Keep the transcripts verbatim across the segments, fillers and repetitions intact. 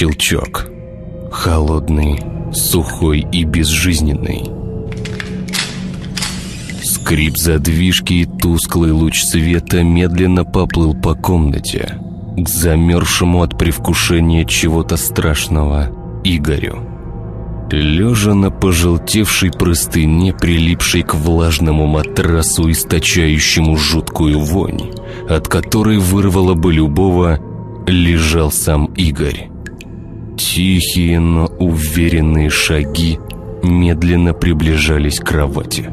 щелчок. Холодный, сухой и безжизненный. Скрип задвижки и тусклый луч света медленно поплыл по комнате к замерзшему от привкушения чего-то страшного Игорю. Лежа на пожелтевшей простыне, прилипшей к влажному матрасу, источающему жуткую вонь, от которой вырвало бы любого, лежал сам Игорь. Тихие, но уверенные шаги медленно приближались к кровати.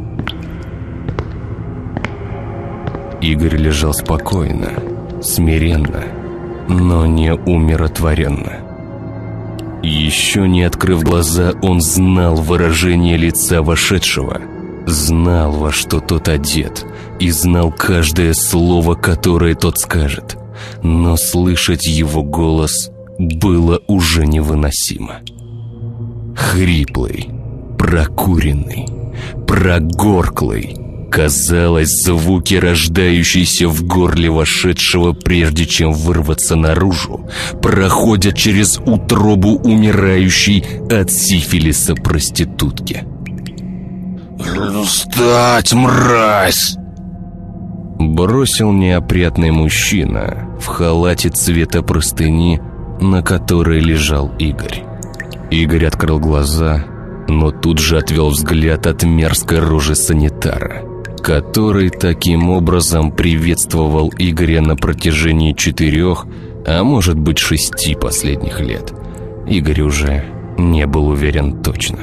Игорь лежал спокойно, смиренно, но не умиротворенно. Еще не открыв глаза, он знал выражение лица вошедшего, знал, во что тот одет, и знал каждое слово, которое тот скажет, но слышать его голос было уже невыносимо. Хриплый, прокуренный, прогорклый. Казалось, звуки, рождающиеся в горле вошедшего, прежде чем вырваться наружу, проходят через утробу умирающей от сифилиса проститутки. «Встать, мразь!» Бросил неопрятный мужчина в халате цвета простыни, на которой лежал Игорь. Игорь открыл глаза, но тут же отвел взгляд от мерзкой рожи санитара, который таким образом приветствовал Игоря на протяжении четырех, а может быть шести последних лет. Игорь уже не был уверен точно.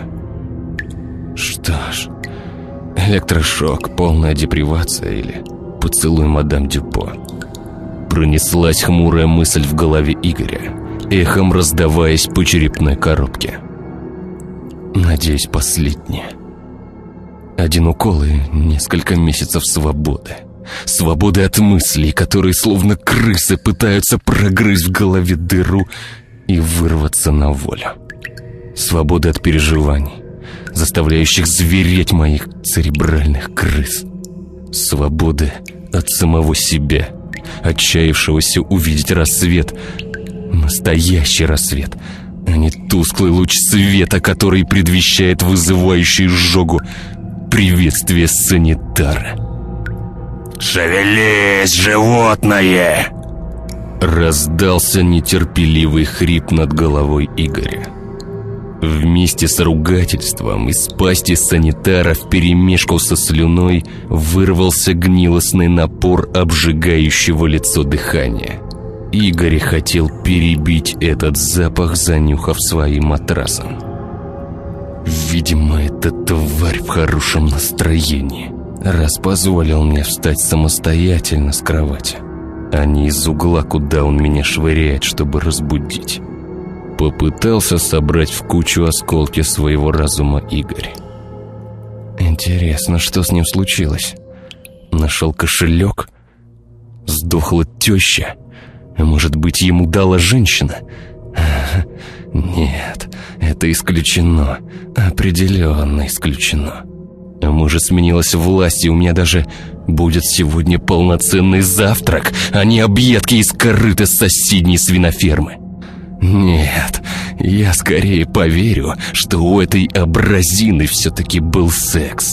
Что ж, электрошок, полная депривация или поцелуй мадам Дюпо? Пронеслась хмурая мысль в голове Игоря, эхом раздаваясь по черепной коробке. Надеюсь, последнее. Один укол и несколько месяцев свободы. Свободы от мыслей, которые словно крысы пытаются прогрызть в голове дыру и вырваться на волю. Свободы от переживаний, заставляющих звереть моих церебральных крыс. Свободы от самого себя, отчаявшегося увидеть рассвет, настоящий рассвет, а не тусклый луч света, который предвещает вызывающий изжогу приветствие санитара. «Шевелись, животное!» Раздался нетерпеливый хрип над головой Игоря. Вместе с ругательством из пасти санитара вперемешку со слюной вырвался гнилостный напор обжигающего лицо дыхания. Игорь хотел перебить этот запах, занюхав своим матрасом. Видимо, эта тварь в хорошем настроении, раз позволил мне встать самостоятельно с кровати, а не из угла, куда он меня швыряет, чтобы разбудить. Попытался собрать в кучу осколки своего разума Игорь. Интересно, что с ним случилось? Нашел кошелек? Сдохла теща? Может быть, ему дала женщина? Нет, это исключено. Определенно исключено. А может, сменилась власть, и у меня даже будет сегодня полноценный завтрак, а не объедки из корыта соседней свинофермы. Нет, я скорее поверю, что у этой абразины все-таки был секс.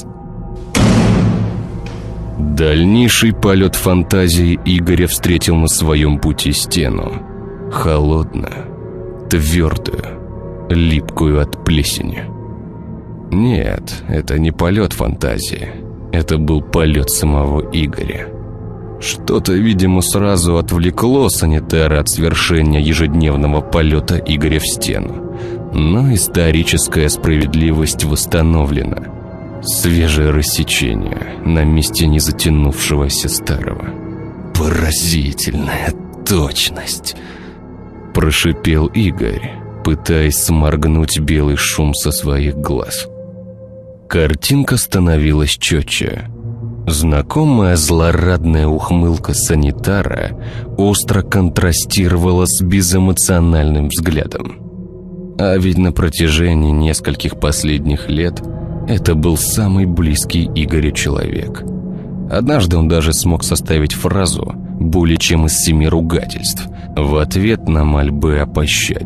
Дальнейший полет фантазии Игоря встретил на своем пути стену. Холодную, твердую, липкую от плесени. Нет, это не полет фантазии. Это был полет самого Игоря. Что-то, видимо, сразу отвлекло санитара от свершения ежедневного полета Игоря в стену. Но историческая справедливость восстановлена. Свежее рассечение на месте незатянувшегося старого. «Поразительная точность!» прошипел Игорь, пытаясь сморгнуть белый шум со своих глаз. Картинка становилась четче. Знакомая злорадная ухмылка санитара остро контрастировала с безэмоциональным взглядом. А ведь на протяжении нескольких последних лет это был самый близкий Игорю человек. Однажды он даже смог составить фразу более чем из семи ругательств в ответ на мольбы о пощаде.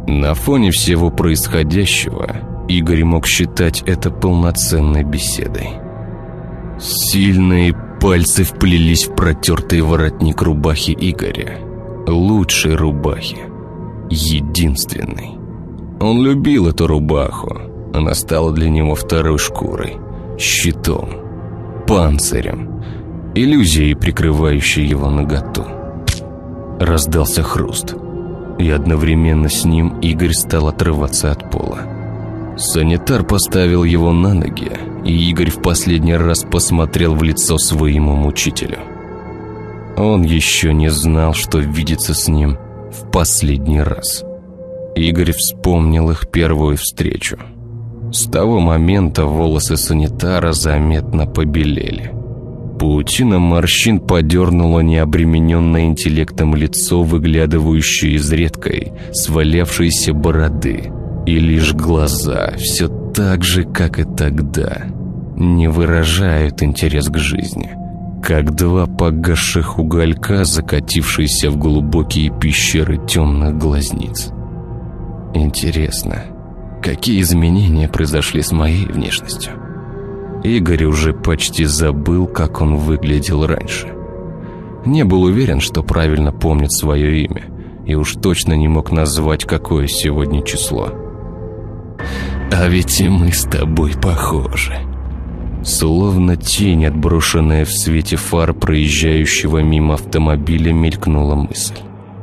На фоне всего происходящего Игорь мог считать это полноценной беседой. Сильные пальцы вплелись в протертый воротник рубахи Игоря. Лучшей рубахи. Единственной. Он любил эту рубаху. Она стала для него второй шкурой, щитом, панцирем, иллюзией, прикрывающей его наготу. Раздался хруст, и одновременно с ним Игорь стал отрываться от пола. Санитар поставил его на ноги, и Игорь в последний раз посмотрел в лицо своему мучителю. Он еще не знал, что видится с ним в последний раз. Игорь вспомнил их первую встречу. С того момента волосы санитара заметно побелели. Паутина морщин подернула необремененное интеллектом лицо, выглядывающее из редкой, свалявшейся бороды. И лишь глаза, все так же, как и тогда, не выражают интерес к жизни, как два погасших уголька, закатившиеся в глубокие пещеры темных глазниц. Интересно, какие изменения произошли с моей внешностью? Игорь уже почти забыл, как он выглядел раньше. Не был уверен, что правильно помнит свое имя, и уж точно не мог назвать, какое сегодня число. А ведь и мы с тобой похожи. Словно тень, отброшенная в свете фар проезжающего мимо автомобиля, мелькнула мысль.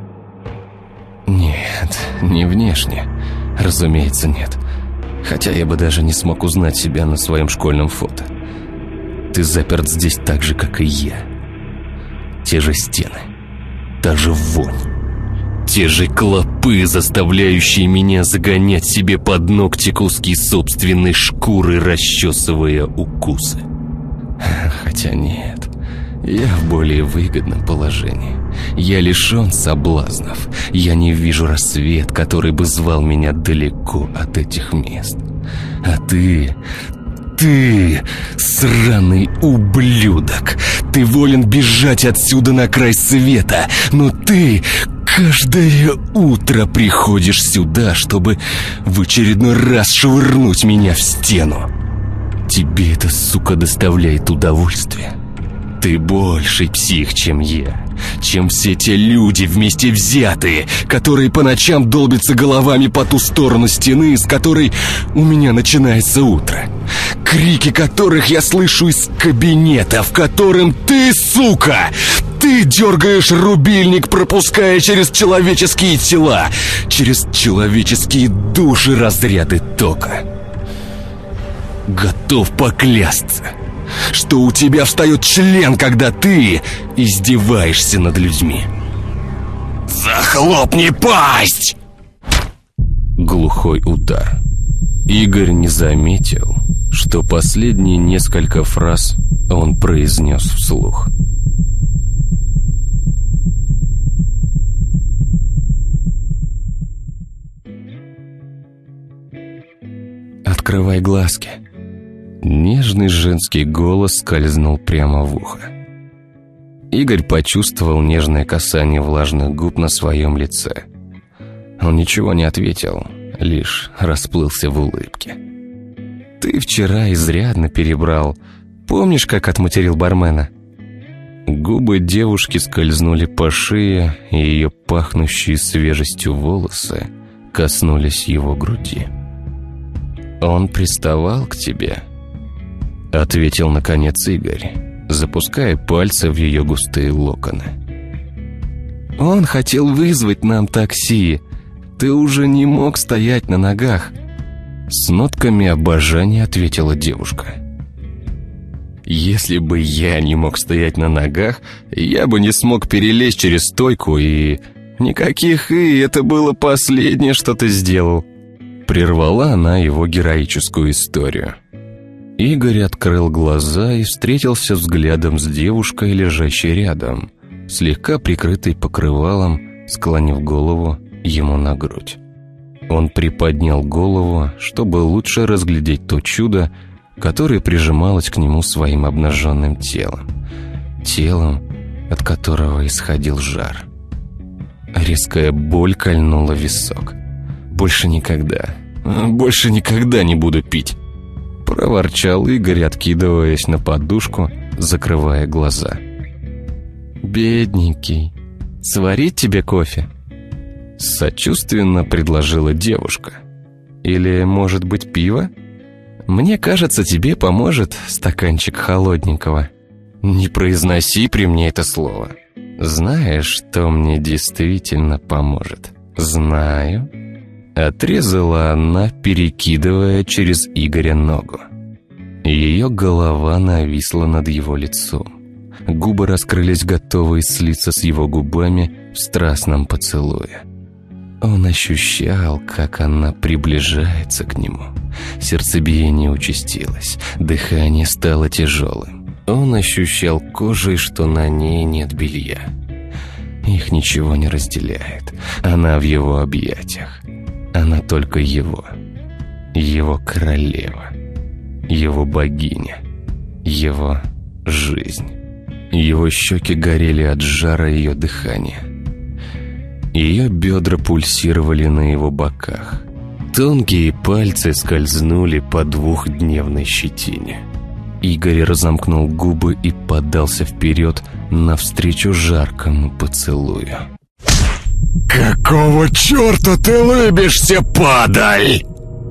Нет, не внешне, разумеется, нет. Хотя я бы даже не смог узнать себя на своем школьном фото. Ты заперт здесь так же, как и я. Те же стены, та же вонь, те же клопы, заставляющие меня загонять себе под ногти куски собственной шкуры, расчесывая укусы. Хотя нет, я в более выгодном положении. Я лишен соблазнов. Я не вижу рассвет, который бы звал меня далеко от этих мест. А ты... Ты, сраный ублюдок, ты волен бежать отсюда на край света, но ты каждое утро приходишь сюда, чтобы в очередной раз швырнуть меня в стену. Тебе это, сука, доставляет удовольствие. Ты больший псих, чем я, чем все те люди вместе взятые, которые по ночам долбятся головами по ту сторону стены, с которой у меня начинается утро. Крики которых я слышу из кабинета, в котором ты, сука, ты дергаешь рубильник, пропуская через человеческие тела, через человеческие души разряды тока. Готов поклясться, что у тебя встает член, когда ты издеваешься над людьми. Захлопни пасть! Глухой удар. Игорь не заметил, что последние несколько фраз он произнес вслух. «Открывай глазки». Нежный женский голос скользнул прямо в ухо. Игорь почувствовал нежное касание влажных губ на своем лице. Он ничего не ответил, лишь расплылся в улыбке. «Ты вчера изрядно перебрал. Помнишь, как отматерил бармена?» Губы девушки скользнули по шее, и ее пахнущие свежестью волосы коснулись его груди. «Он приставал к тебе?» — ответил наконец Игорь, запуская пальцы в ее густые локоны. «Он хотел вызвать нам такси. Ты уже не мог стоять на ногах». С нотками обожания ответила девушка. «Если бы я не мог стоять на ногах, я бы не смог перелезть через стойку, и... Никаких «и», это было последнее, что ты сделал». Прервала она его героическую историю. Игорь открыл глаза и встретился взглядом с девушкой, лежащей рядом, слегка прикрытой покрывалом, склонив голову ему на грудь. Он приподнял голову, чтобы лучше разглядеть то чудо, которое прижималось к нему своим обнаженным телом. Телом, от которого исходил жар. Резкая боль кольнула висок. больше никогда, больше никогда не буду пить», — проворчал Игорь, откидываясь на подушку, закрывая глаза. «Бедненький, сварить тебе кофе?» — сочувственно предложила девушка. «Или, может быть, пиво? Мне кажется, тебе поможет стаканчик холодненького. Не произноси при мне это слово. Знаешь, что мне действительно поможет?» «Знаю», — отрезала она, перекидывая через Игоря ногу. Ее голова нависла над его лицом. Губы раскрылись, готовые слиться с его губами в страстном поцелуе. Он ощущал, как она приближается к нему. Сердцебиение участилось, дыхание стало тяжелым. Он ощущал кожей, что на ней нет белья. Их ничего не разделяет. Она в его объятиях. Она только его. Его королева. Его богиня. Его жизнь. Его щеки горели от жара ее дыхания. Ее бедра пульсировали на его боках. Тонкие пальцы скользнули по двухдневной щетине. Игорь разомкнул губы и подался вперед навстречу жаркому поцелую. «Какого черта ты лыбишься, падаль?»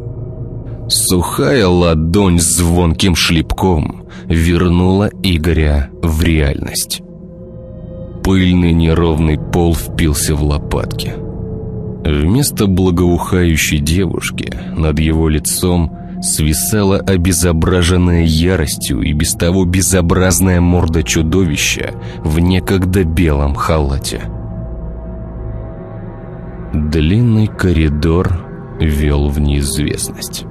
Сухая ладонь с звонким шлепком вернула Игоря в реальность. Пыльный неровный пол впился в лопатки. Вместо благоухающей девушки над его лицом свисала обезображенная яростью и без того безобразная морда чудовища в некогда белом халате. Длинный коридор вел в неизвестность.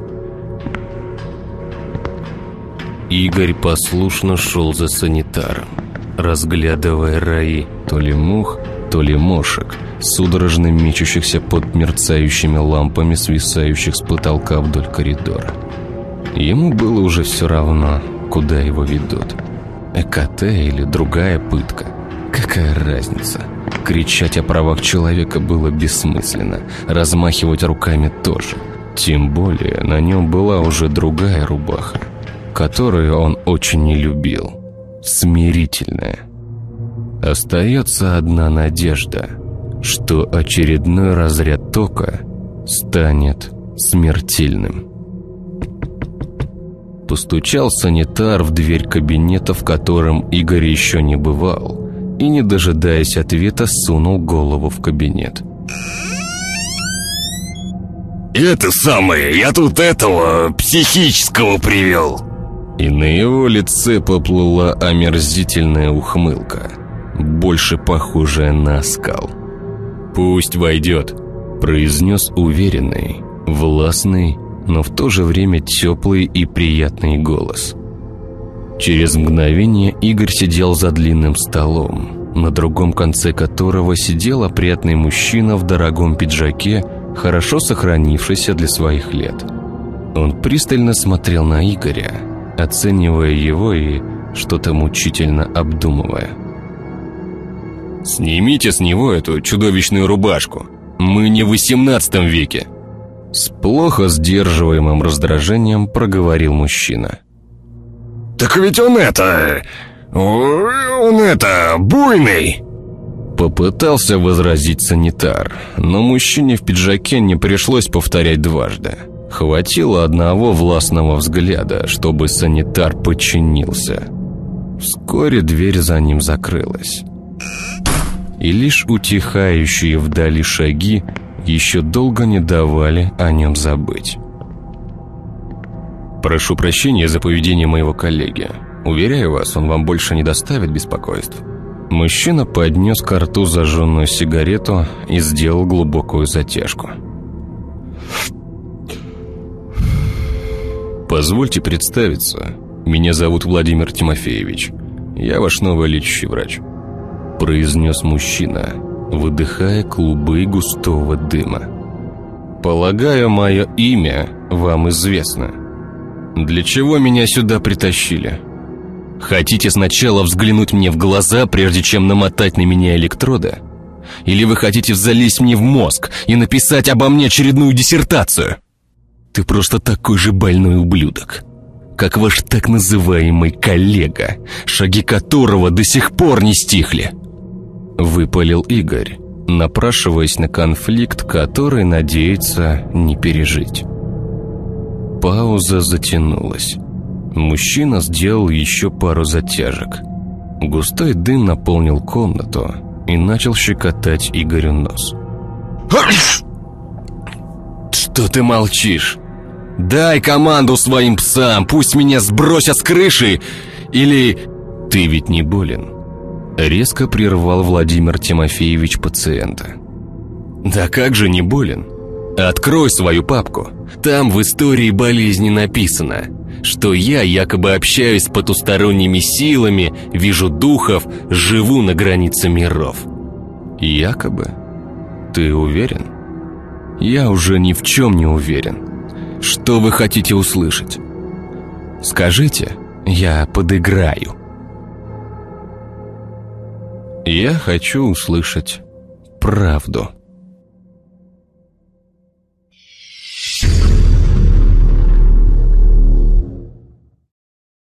Игорь послушно шел за санитаром, разглядывая раи то ли мух, то ли мошек, судорожно мечущихся под мерцающими лампами, свисающих с потолка вдоль коридора. Ему было уже все равно, куда его ведут. ЭКТ или другая пытка. Какая разница? Кричать о правах человека было бессмысленно, размахивать руками тоже. Тем более на нем была уже другая рубаха, которую он очень не любил. Смирительная. Остается одна надежда, что очередной разряд тока станет смертельным. Постучал санитар в дверь кабинета, в котором Игорь еще не бывал, и, не дожидаясь ответа, сунул голову в кабинет. «Это самое, я тут этого психического привел». И на его лице поплыла омерзительная ухмылка, больше похожая на оскал. «Пусть войдет», — произнес уверенный, властный, но в то же время теплый и приятный голос. Через мгновение Игорь сидел за длинным столом, на другом конце которого сидел опрятный мужчина в дорогом пиджаке, хорошо сохранившийся для своих лет. Он пристально смотрел на Игоря, оценивая его и что-то мучительно обдумывая. «Снимите с него эту чудовищную рубашку. Мы не в восемнадцатом веке!» С плохо сдерживаемым раздражением проговорил мужчина. «Так ведь он это... он это... буйный!» Попытался возразить санитар, но мужчине в пиджаке не пришлось повторять дважды. Хватило одного властного взгляда, чтобы санитар подчинился. Вскоре дверь за ним закрылась. И лишь утихающие вдали шаги еще долго не давали о нем забыть. «Прошу прощения за поведение моего коллеги. Уверяю вас, он вам больше не доставит беспокойств». Мужчина поднес ко рту зажженную сигарету и сделал глубокую затяжку. «Позвольте представиться. Меня зовут Владимир Тимофеевич. Я ваш новый лечащий врач», — произнес мужчина, выдыхая клубы густого дыма. «Полагаю, мое имя вам известно. Для чего меня сюда притащили? Хотите сначала взглянуть мне в глаза, прежде чем намотать на меня электроды? Или вы хотите залезть мне в мозг и написать обо мне очередную диссертацию? Ты просто такой же больной ублюдок, как ваш так называемый коллега, шаги которого до сих пор не стихли. Выпалил Игорь, напрашиваясь на конфликт, который надеется не пережить. Пауза затянулась. Мужчина сделал еще пару затяжек. Густой дым наполнил комнату и начал щекотать Игорю нос. «Что ты молчишь? Дай команду своим псам, пусть меня сбросят с крыши, или... Ты ведь не болен?» Резко прервал Владимир Тимофеевич пациента. «Да как же не болен? Открой свою папку. Там в истории болезни написано, что я якобы общаюсь с потусторонними силами, вижу духов, живу на границе миров». Якобы? Ты уверен? Я уже ни в чем не уверен. Что вы хотите услышать? Скажите, я подыграю. Я хочу услышать правду.